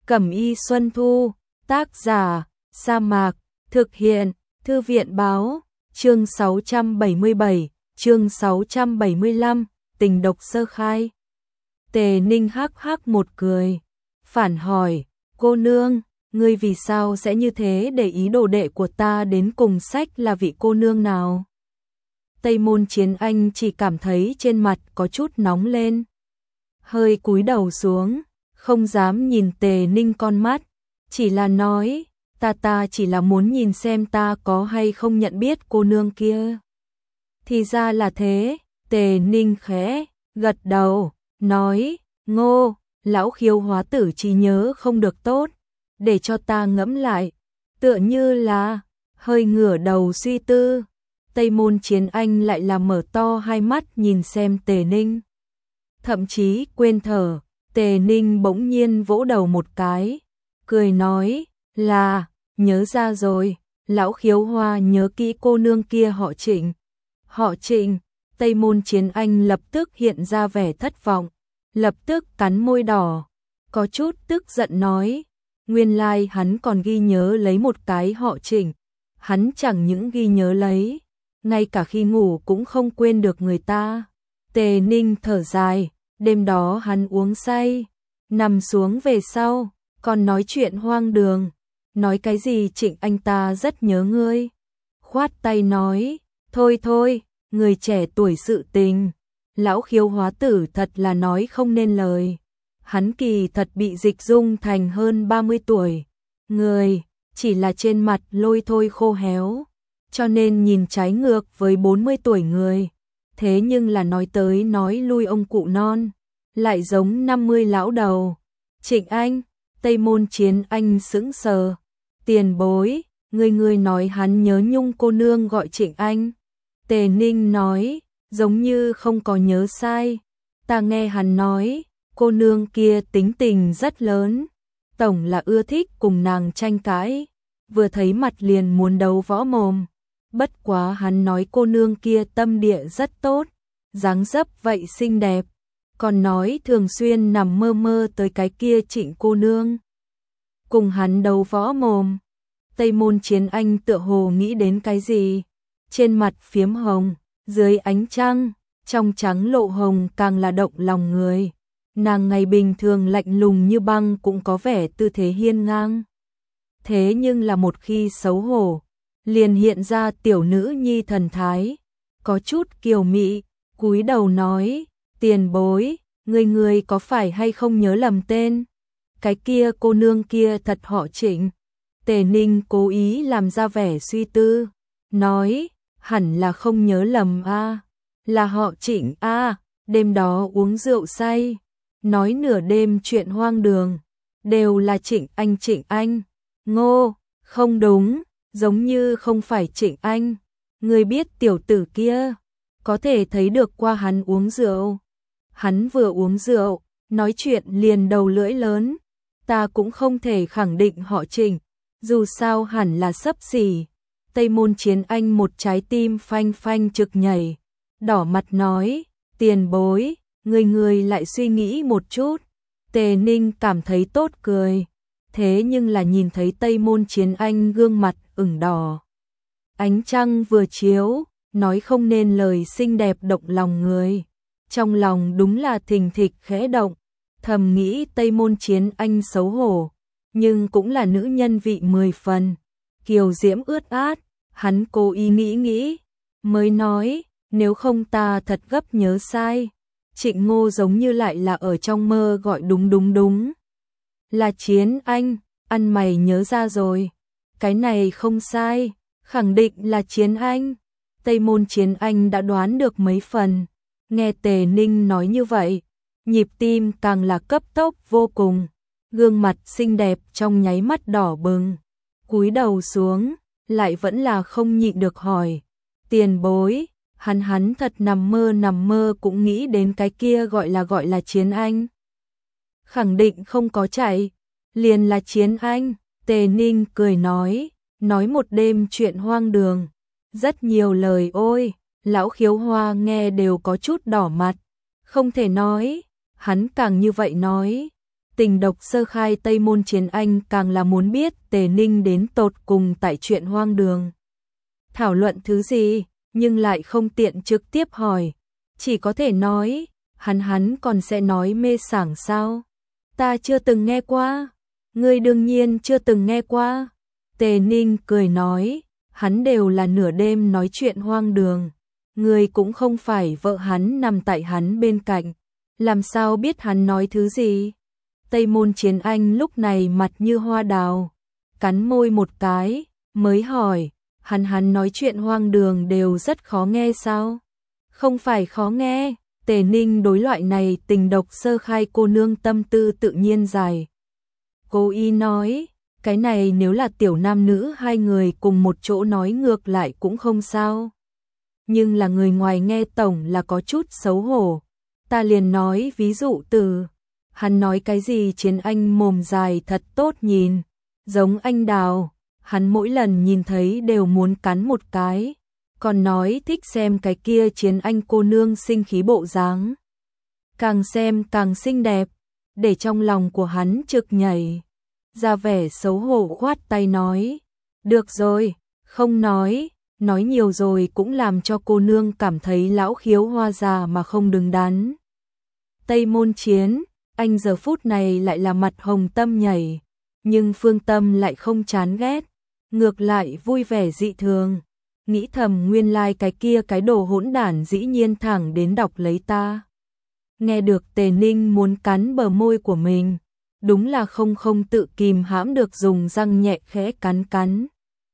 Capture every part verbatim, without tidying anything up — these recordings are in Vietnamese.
Cẩm y Xuân Thu, tác giả, Sa Mạc, thực hiện, Thư viện báo, chương sáu trăm bảy mươi bảy, chương sáu trăm bảy mươi lăm, tình độc sơ khai. Tề Ninh hắc hắc một cười, phản hỏi, cô nương, ngươi vì sao sẽ như thế để ý đồ đệ của ta đến cùng sách là vị cô nương nào? Tây Môn Chiến Anh chỉ cảm thấy trên mặt có chút nóng lên. Hơi cúi đầu xuống, không dám nhìn Tề Ninh con mắt, chỉ là nói, ta ta chỉ là muốn nhìn xem ta có hay không nhận biết cô nương kia. Thì ra là thế, Tề Ninh khẽ, gật đầu, nói, Ngô, lão Khiếu hóa tử trí nhớ không được tốt, để cho ta ngẫm lại, tựa như là, hơi ngửa đầu suy tư. Tây Môn Chiến Anh lại là mở to hai mắt nhìn xem Tề Ninh. Thậm chí quên thở, Tề Ninh bỗng nhiên vỗ đầu một cái, cười nói, là, nhớ ra rồi, lão Khiếu Hoa nhớ kỹ cô nương kia họ Trịnh. Họ Trịnh, Tây Môn Chiến Anh lập tức hiện ra vẻ thất vọng, lập tức cắn môi đỏ, có chút tức giận nói, nguyên lai hắn còn ghi nhớ lấy một cái họ Trịnh, hắn chẳng những ghi nhớ lấy, ngay cả khi ngủ cũng không quên được người ta. Tề Ninh thở dài, đêm đó hắn uống say, nằm xuống về sau, còn nói chuyện hoang đường, nói cái gì Trịnh anh ta rất nhớ ngươi. Khoát tay nói, thôi thôi, người trẻ tuổi sự tình, lão Khiếu hóa tử thật là nói không nên lời. Hắn kỳ thật bị dịch dung thành hơn ba mươi tuổi, người, chỉ là trên mặt lôi thôi khô héo, cho nên nhìn trái ngược với bốn mươi tuổi người. Thế nhưng là nói tới nói lui ông cụ non, lại giống năm mươi lão đầu. Trịnh Anh, Tây Môn Chiến Anh sững sờ, tiền bối, người người nói hắn nhớ nhung cô nương gọi Trịnh Anh. Tề Ninh nói, giống như không có nhớ sai, ta nghe hắn nói, cô nương kia tính tình rất lớn, tổng là ưa thích cùng nàng tranh cãi, vừa thấy mặt liền muốn đấu võ mồm. Bất quá hắn nói cô nương kia tâm địa rất tốt, dáng dấp vậy xinh đẹp, còn nói thường xuyên nằm mơ mơ tới cái kia Trịnh cô nương. Cùng hắn đấu võ mồm, Tây Môn Chiến Anh tựa hồ nghĩ đến cái gì, trên mặt phiếm hồng, dưới ánh trăng, trong trắng lộ hồng càng là động lòng người. Nàng ngày bình thường lạnh lùng như băng cũng có vẻ tư thế hiên ngang. Thế nhưng là một khi xấu hổ, liền hiện ra tiểu nữ nhi thần thái, có chút kiều mị, cúi đầu nói, tiền bối, người người có phải hay không nhớ lầm tên? Cái kia cô nương kia thật họ Trịnh. Tề Ninh cố ý làm ra vẻ suy tư, nói, hẳn là không nhớ lầm a, là họ Trịnh a, đêm đó uống rượu say, nói nửa đêm chuyện hoang đường, đều là Trịnh Anh Trịnh Anh. Ngô, không đúng, giống như không phải Trịnh Anh. Người biết tiểu tử kia, có thể thấy được qua hắn uống rượu. Hắn vừa uống rượu, nói chuyện liền đầu lưỡi lớn, ta cũng không thể khẳng định họ Trịnh, dù sao hẳn là xấp xỉ. Tây Môn Chiến Anh một trái tim phanh phanh trực nhảy, đỏ mặt nói, tiền bối, người người lại suy nghĩ một chút. Tề Ninh cảm thấy tốt cười, thế nhưng là nhìn thấy Tây Môn Chiến Anh gương mặt ửng đỏ. Ánh trăng vừa chiếu, nói không nên lời xinh đẹp động lòng người. Trong lòng đúng là thình thịch khẽ động, thầm nghĩ Tây Môn Chiến Anh xấu hổ, nhưng cũng là nữ nhân vị mười phần, kiều diễm ướt át. Hắn cố ý nghĩ nghĩ, mới nói, nếu không ta thật gấp nhớ sai, Trịnh Ngô giống như lại là ở trong mơ gọi đúng đúng đúng. Là Chiến Anh, ăn mày nhớ ra rồi, cái này không sai, khẳng định là Chiến Anh. Tây Môn Chiến Anh đã đoán được mấy phần, nghe Tề Ninh nói như vậy, nhịp tim càng là cấp tốc vô cùng, gương mặt xinh đẹp trong nháy mắt đỏ bừng, cúi đầu xuống, lại vẫn là không nhịn được hỏi, tiền bối, hắn hắn thật nằm mơ nằm mơ cũng nghĩ đến cái kia gọi là gọi là Chiến Anh. Khẳng định không có chạy, liền là Chiến Anh. Tề Ninh cười nói, nói một đêm chuyện hoang đường, rất nhiều lời ôi, lão Khiếu Hoa nghe đều có chút đỏ mặt, không thể nói, hắn càng như vậy nói, Tình độc sơ khai Tây Môn Chiến Anh càng là muốn biết Tề Ninh đến tột cùng tại chuyện hoang đường. Thảo luận thứ gì, nhưng lại không tiện trực tiếp hỏi. Chỉ có thể nói, hắn hắn còn sẽ nói mê sảng sao? Ta chưa từng nghe qua. Ngươi đương nhiên chưa từng nghe qua. Tề Ninh cười nói, hắn đều là nửa đêm nói chuyện hoang đường. Ngươi cũng không phải vợ hắn nằm tại hắn bên cạnh. Làm sao biết hắn nói thứ gì? Tây Môn Chiến Anh lúc này mặt như hoa đào. Cắn môi một cái, mới hỏi, hắn hắn nói chuyện hoang đường đều rất khó nghe sao? Không phải khó nghe. Tề Ninh đối loại này tình độc sơ khai cô nương tâm tư tự nhiên dài. Cô y nói, cái này nếu là tiểu nam nữ hai người cùng một chỗ nói ngược lại cũng không sao. Nhưng là người ngoài nghe tổng là có chút xấu hổ. Ta liền nói ví dụ từ, hắn nói cái gì Chiến Anh mồm dài thật tốt nhìn, giống anh đào, hắn mỗi lần nhìn thấy đều muốn cắn một cái. Còn nói thích xem cái kia Chiến Anh cô nương sinh khí bộ dáng. Càng xem càng xinh đẹp, để trong lòng của hắn trực nhảy. Ra vẻ xấu hổ khoát tay nói, được rồi, không nói, nói nhiều rồi cũng làm cho cô nương cảm thấy lão khiếu hoa già mà không đứng đắn. Tây Môn Chiến, anh giờ phút này lại là mặt hồng tâm nhảy, nhưng Phương Tâm lại không chán ghét, ngược lại vui vẻ dị thường. Nghĩ thầm nguyên lai like cái kia cái đồ hỗn đản dĩ nhiên thẳng đến đọc lấy ta. Nghe được Tề Ninh muốn cắn bờ môi của mình, đúng là không không tự kìm hãm được dùng răng nhẹ khẽ cắn cắn.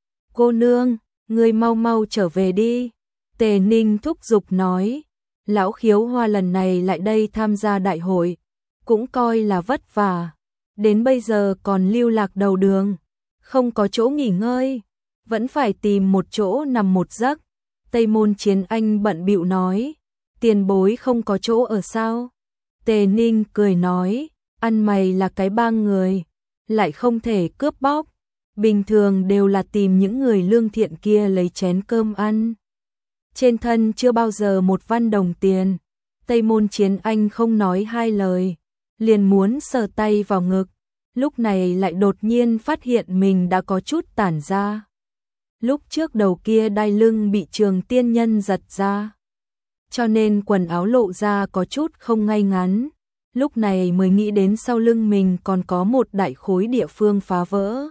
Cô nương, ngươi mau mau trở về đi. Tề Ninh thúc giục nói, lão khiếu hoa lần này lại đây tham gia đại hội, cũng coi là vất vả. Đến bây giờ còn lưu lạc đầu đường, không có chỗ nghỉ ngơi. Vẫn phải tìm một chỗ nằm một giấc. Tây Môn Chiến Anh bận bịu nói, tiền bối không có chỗ ở sao? Tề Ninh cười nói, ăn mày là cái bang người, lại không thể cướp bóc. Bình thường đều là tìm những người lương thiện kia lấy chén cơm ăn. Trên thân chưa bao giờ một văn đồng tiền. Tây Môn Chiến Anh không nói hai lời, liền muốn sờ tay vào ngực. Lúc này lại đột nhiên phát hiện mình đã có chút tản ra. Lúc trước đầu kia đai lưng bị Trường Tiên Nhân giật ra, cho nên quần áo lộ ra có chút không ngay ngắn. Lúc này mới nghĩ đến sau lưng mình còn có một đại khối địa phương phá vỡ.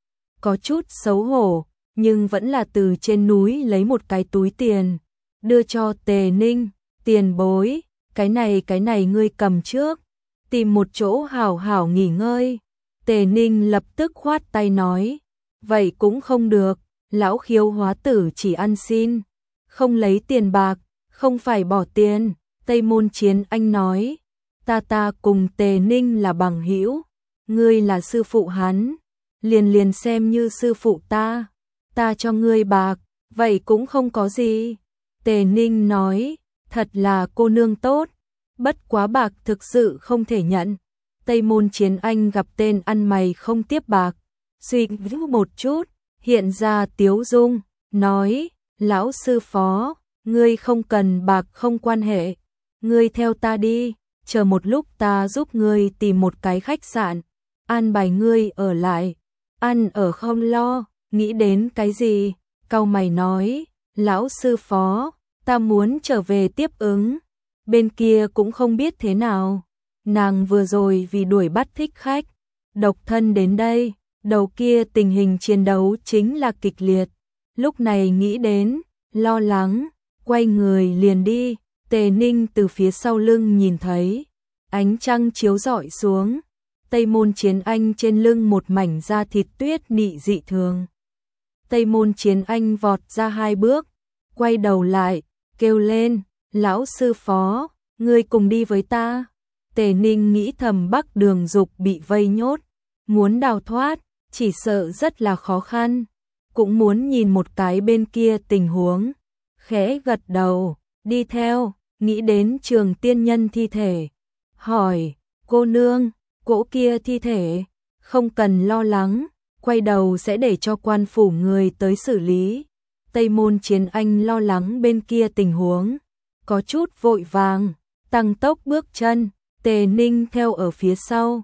Có chút xấu hổ, nhưng vẫn là từ trên núi lấy một cái túi tiền, đưa cho Tề Ninh, tiền bối, cái này cái này ngươi cầm trước, tìm một chỗ hảo hảo nghỉ ngơi. Tề Ninh lập tức khoát tay nói, vậy cũng không được. Lão khiếu hóa tử chỉ ăn xin, không lấy tiền bạc, không phải bỏ tiền. Tây Môn Chiến Anh nói, ta ta cùng Tề Ninh là bằng hữu, ngươi là sư phụ hắn, liền liền xem như sư phụ ta, ta cho ngươi bạc, vậy cũng không có gì. Tề Ninh nói, thật là cô nương tốt, bất quá bạc thực sự không thể nhận. Tây Môn Chiến Anh gặp tên ăn mày không tiếp bạc, suy nghĩ một chút, hiện ra tiếu dung, nói, lão sư phó, ngươi không cần bạc không quan hệ, ngươi theo ta đi, chờ một lúc ta giúp ngươi tìm một cái khách sạn, an bài ngươi ở lại, ăn ở không lo. Nghĩ đến cái gì, cau mày nói, lão sư phó, ta muốn trở về tiếp ứng, bên kia cũng không biết thế nào, nàng vừa rồi vì đuổi bắt thích khách, độc thân đến đây. Đầu kia tình hình chiến đấu chính là kịch liệt, lúc này nghĩ đến, lo lắng, quay người liền đi. Tề Ninh từ phía sau lưng nhìn thấy, ánh trăng chiếu rọi xuống, Tây Môn Chiến Anh trên lưng một mảnh da thịt tuyết nị dị thường. Tây Môn Chiến Anh vọt ra hai bước, quay đầu lại, kêu lên, lão sư phó, ngươi cùng đi với ta. Tề Ninh nghĩ thầm Bắc Đường Dục bị vây nhốt, muốn đào thoát, chỉ sợ rất là khó khăn, cũng muốn nhìn một cái bên kia tình huống, khẽ gật đầu, đi theo, nghĩ đến Trường Tiên Nhân thi thể, hỏi, cô nương, cỗ kia thi thể, không cần lo lắng, quay đầu sẽ để cho quan phủ người tới xử lý. Tây Môn Chiến Anh lo lắng bên kia tình huống, có chút vội vàng, tăng tốc bước chân, Tề Ninh theo ở phía sau,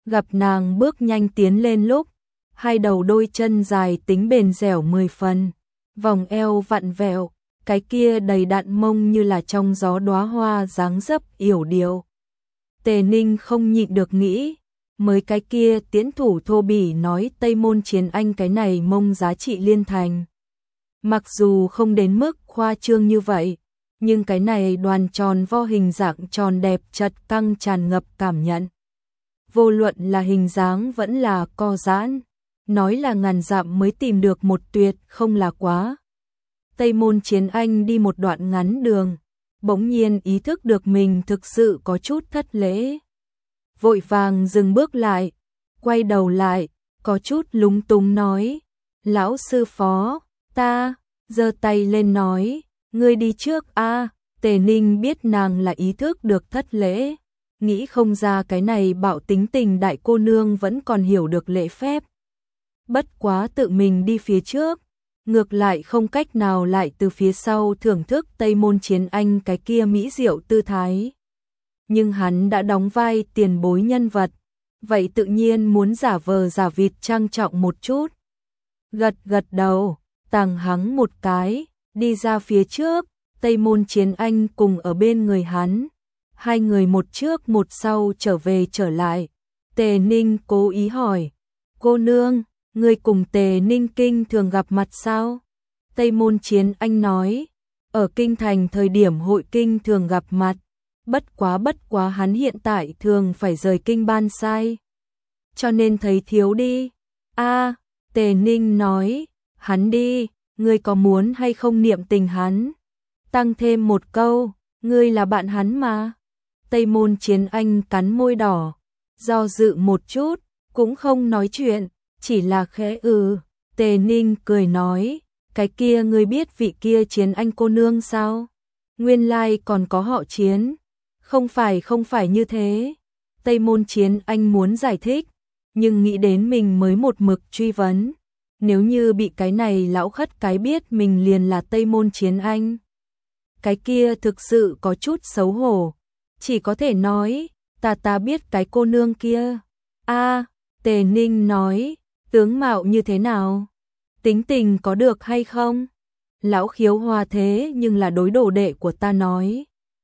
Gặp nàng bước nhanh tiến lên lúc, hai đầu đôi chân dài tính bền dẻo mười phần, vòng eo vặn vẹo, cái kia đầy đặn mông như là trong gió đóa hoa dáng dấp yểu điệu. Tề Ninh không nhịn được nghĩ, mới cái kia tiễn thủ thô bỉ nói Tây Môn Chiến Anh cái này mông giá trị liên thành. Mặc dù không đến mức khoa trương như vậy, nhưng cái này đoàn tròn vo hình dạng tròn đẹp chật căng tràn ngập cảm nhận. Vô luận là hình dáng vẫn là co giãn, nói là ngàn dặm mới tìm được một tuyệt không là quá. Tây Môn Chiến Anh đi một đoạn ngắn đường, bỗng nhiên ý thức được mình thực sự có chút thất lễ. Vội vàng dừng bước lại, quay đầu lại, có chút lúng túng nói, lão sư phó, ta, giơ tay lên nói, ngươi đi trước a. Tề Ninh biết nàng là ý thức được thất lễ, nghĩ không ra cái này bạo tính tình đại cô nương vẫn còn hiểu được lễ phép. Bất quá tự mình đi phía trước, ngược lại không cách nào lại từ phía sau thưởng thức Tây Môn Chiến Anh cái kia mỹ diệu tư thái. Nhưng hắn đã đóng vai tiền bối nhân vật, vậy tự nhiên muốn giả vờ giả vịt trang trọng một chút. Gật gật đầu, tàng hắng một cái, đi ra phía trước, Tây Môn Chiến Anh cùng ở bên người hắn. Hai người một trước một sau trở về trở lại. Tề Ninh cố ý hỏi, cô nương, người cùng Tề Ninh Kinh thường gặp mặt sao? Tây Môn Chiến Anh nói, ở kinh thành thời điểm hội kinh thường gặp mặt, bất quá bất quá hắn hiện tại thường phải rời kinh ban sai, cho nên thấy thiếu đi. A, Tề Ninh nói, hắn đi, ngươi có muốn hay không niệm tình hắn? Tăng thêm một câu, ngươi là bạn hắn mà. Tây Môn Chiến Anh cắn môi đỏ, do dự một chút, cũng không nói chuyện, chỉ là khẽ ừ. Tề Ninh cười nói, cái kia ngươi biết vị kia Chiến Anh cô nương sao? Nguyên lai còn có họ Chiến. Không phải không phải như thế. Tây Môn Chiến Anh muốn giải thích, nhưng nghĩ đến mình mới một mực truy vấn. Nếu như bị cái này lão khất cái biết mình liền là Tây Môn Chiến Anh, cái kia thực sự có chút xấu hổ. Chỉ có thể nói, ta ta biết cái cô nương kia. A, Tề Ninh nói, tướng mạo như thế nào? Tính tình có được hay không? Lão khiếu hoa thế nhưng là đối đồ đệ của ta nói.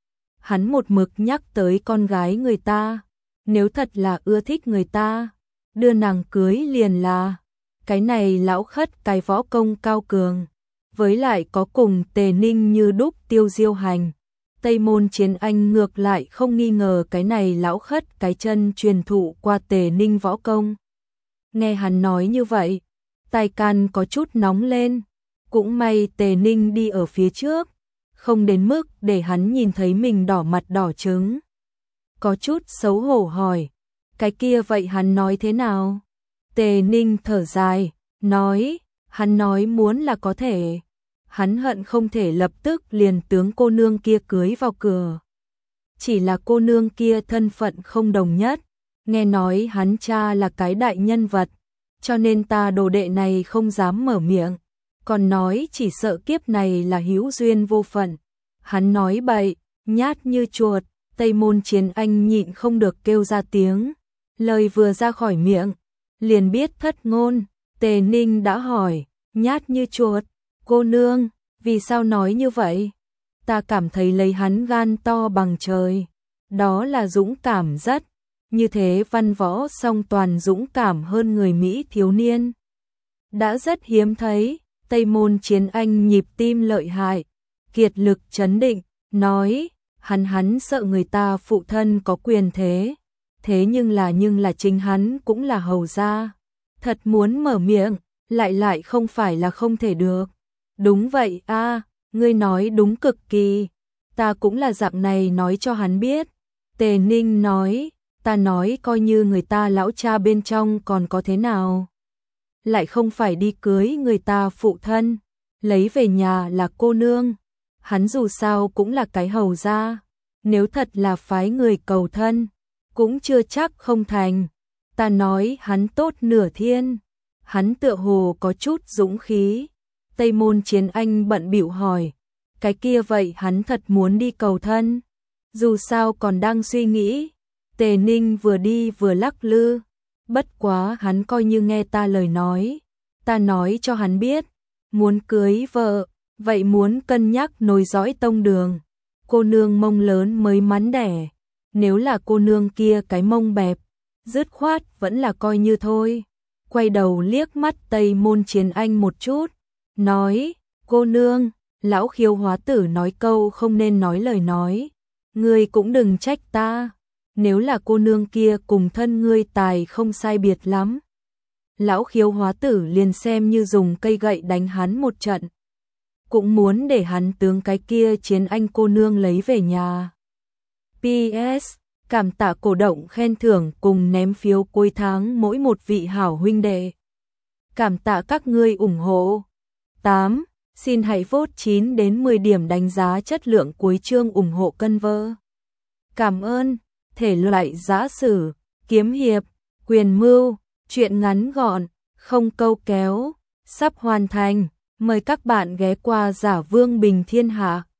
Hắn một mực nhắc tới con gái người ta, nếu thật là ưa thích người ta, đưa nàng cưới liền là. Cái này lão khất cái võ công cao cường, với lại có cùng Tề Ninh như đúc tiêu diêu hành. Tây Môn Chiến Anh ngược lại không nghi ngờ cái này lão khất cái chân truyền thụ qua Tề Ninh võ công. Nghe hắn nói như vậy, tai can có chút nóng lên, cũng may Tề Ninh đi ở phía trước, không đến mức để hắn nhìn thấy mình đỏ mặt đỏ trứng. Có chút xấu hổ hỏi, cái kia vậy hắn nói thế nào? Tề Ninh thở dài, nói, hắn nói muốn là có thể. Hắn hận không thể lập tức liền tướng cô nương kia cưới vào cửa. Chỉ là cô nương kia thân phận không đồng nhất, nghe nói hắn cha là cái đại nhân vật, cho nên ta đồ đệ này không dám mở miệng, còn nói chỉ sợ kiếp này là hữu duyên vô phận. Hắn nói bậy, nhát như chuột. Tây Môn Chiến Anh nhịn không được kêu ra tiếng, lời vừa ra khỏi miệng, liền biết thất ngôn. Tề Ninh đã hỏi, nhát như chuột, cô nương, vì sao nói như vậy? Ta cảm thấy lấy hắn gan to bằng trời, đó là dũng cảm rất, như thế văn võ song toàn dũng cảm hơn người Mỹ thiếu niên. Đã rất hiếm thấy. Tây Môn Chiến Anh nhịp tim lợi hại, kiệt lực trấn định, nói, hắn hắn sợ người ta phụ thân có quyền thế, thế nhưng là nhưng là chính hắn cũng là hầu gia, thật muốn mở miệng, lại lại không phải là không thể được. Đúng vậy a, ngươi nói đúng cực kỳ, ta cũng là dạng này nói cho hắn biết. Tề Ninh nói, ta nói coi như người ta lão cha bên trong còn có thế nào, lại không phải đi cưới người ta phụ thân, lấy về nhà là cô nương. Hắn dù sao cũng là cái hầu gia, nếu thật là phái người cầu thân, cũng chưa chắc không thành. Ta nói hắn tốt nửa thiên, hắn tựa hồ có chút dũng khí. Tây Môn Chiến Anh bận bịu hỏi, cái kia vậy hắn thật muốn đi cầu thân? Dù sao còn đang suy nghĩ. Tề Ninh vừa đi vừa lắc lư, Bất quá hắn coi như nghe ta lời nói, ta nói cho hắn biết, muốn cưới vợ, vậy muốn cân nhắc nối dõi tông đường. Cô nương mông lớn mới mắn đẻ, nếu là cô nương kia cái mông bẹp, dứt khoát vẫn là coi như thôi. Quay đầu liếc mắt Tây Môn Chiến Anh một chút, nói, cô nương, lão Khiếu Hóa Tử nói câu không nên nói lời nói, ngươi cũng đừng trách ta, nếu là cô nương kia cùng thân ngươi tài không sai biệt lắm. Lão Khiếu Hóa Tử liền xem như dùng cây gậy đánh hắn một trận, cũng muốn để hắn tướng cái kia Chiến Anh cô nương lấy về nhà. pê ét. Cảm tạ cổ động khen thưởng cùng ném phiếu cuối tháng mỗi một vị hảo huynh đệ. Cảm tạ các ngươi ủng hộ. tám. Xin hãy vote chín đến mười điểm đánh giá chất lượng cuối chương ủng hộ cân vơ. Cảm ơn. Thể loại giã sử, kiếm hiệp, quyền mưu, truyện ngắn gọn, không câu kéo, sắp hoàn thành. Mời các bạn ghé qua Giả Vương Bình Thiên Hạ.